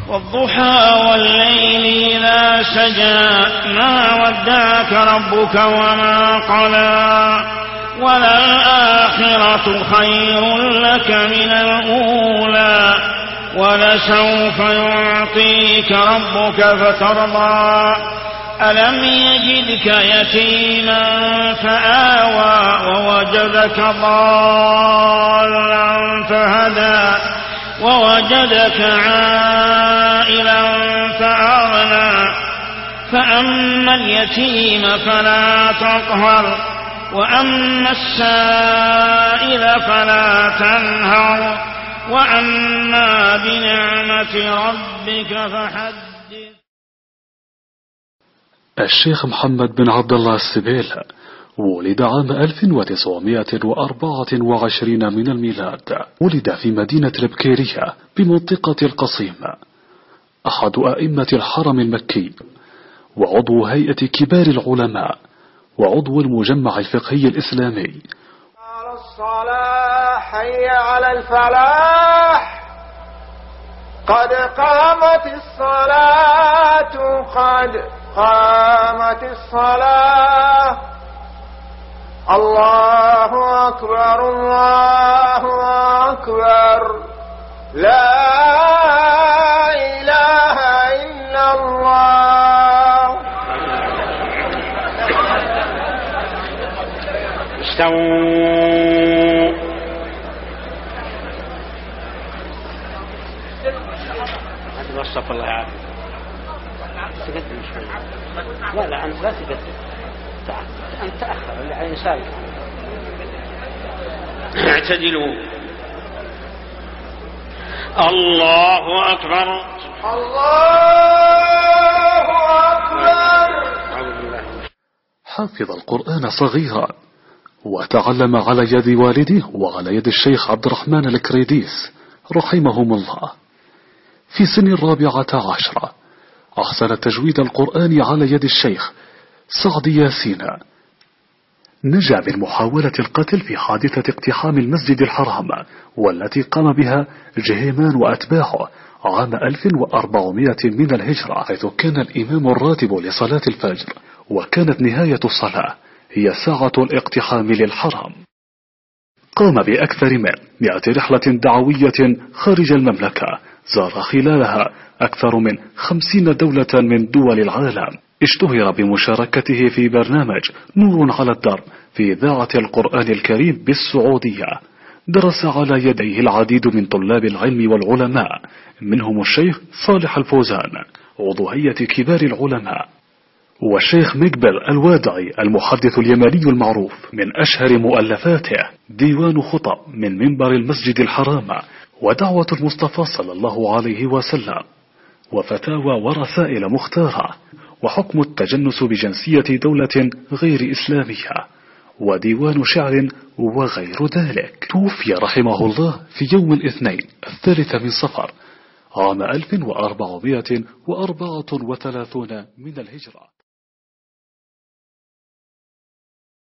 والضحى والليل إذا سجى ما ودعك ربك وما قلى وللآخرة خير لك من الأولى ولسوف يعطيك ربك فترضى ألم يجدك يتيما فآوى ووجدك ضالا فهدى ووجدك عائلا فأغنى فأما اليتيم فلا تقهر وأما السائل فلا تنهر وأما بنعمة ربك فحدث. الشيخ محمد بن عبد الله السبيل ولد عام 1924 من الميلاد. ولد في مدينة البكيرية بمنطقة القصيم، أحد أئمة الحرم المكي، وعضو هيئة كبار العلماء، وعضو المجمع الفقهي الإسلامي. على الصلاة حي على الفلاح قد قامت الصلاة قد قامت الصلاة الله أكبر الله أكبر لا إله إلا الله. استووا وصف الله يعافيك. تقدم شوي. لا أنت لا تقدم، أنت تأخر اللي على يسارك. اعتدلوا. الله أكبر الله أكبر. حفظ القرآن صغيرا وتعلم على يد والده وعلى يد الشيخ عبد الرحمن الكريديس رحمهم الله. في سن 14 أحسن تجويد القرآن على يد الشيخ سعد ياسين. نجا من محاولة القتل في حادثة اقتحام المسجد الحرام والتي قام بها جهيمان وأتباعه عام 1400 من الهجرة، حيث كان الإمام الراتب لصلاة الفجر، وكانت نهاية الصلاة هي ساعة الاقتحام للحرم. قام بأكثر من 100 رحلة دعوية خارج المملكة، زار خلالها أكثر من 50 دولة من دول العالم. اشتهر بمشاركته في برنامج نور على الدرب في إذاعة القرآن الكريم بالسعودية. درس على يديه العديد من طلاب العلم والعلماء، منهم الشيخ صالح الفوزان عضو هيئة كبار العلماء، والشيخ مقبل الوادعي المحدث اليماني المعروف. من أشهر مؤلفاته ديوان خطب من منبر المسجد الحرام، ودعوة المصطفى صلى الله عليه وسلم، وفتاوى ورسائل مختارة، وحكم التجنس بجنسية دولة غير إسلامية، وديوان شعر وغير ذلك. توفي رحمه الله في يوم الاثنين 3 من صفر عام 1434 من الهجرة.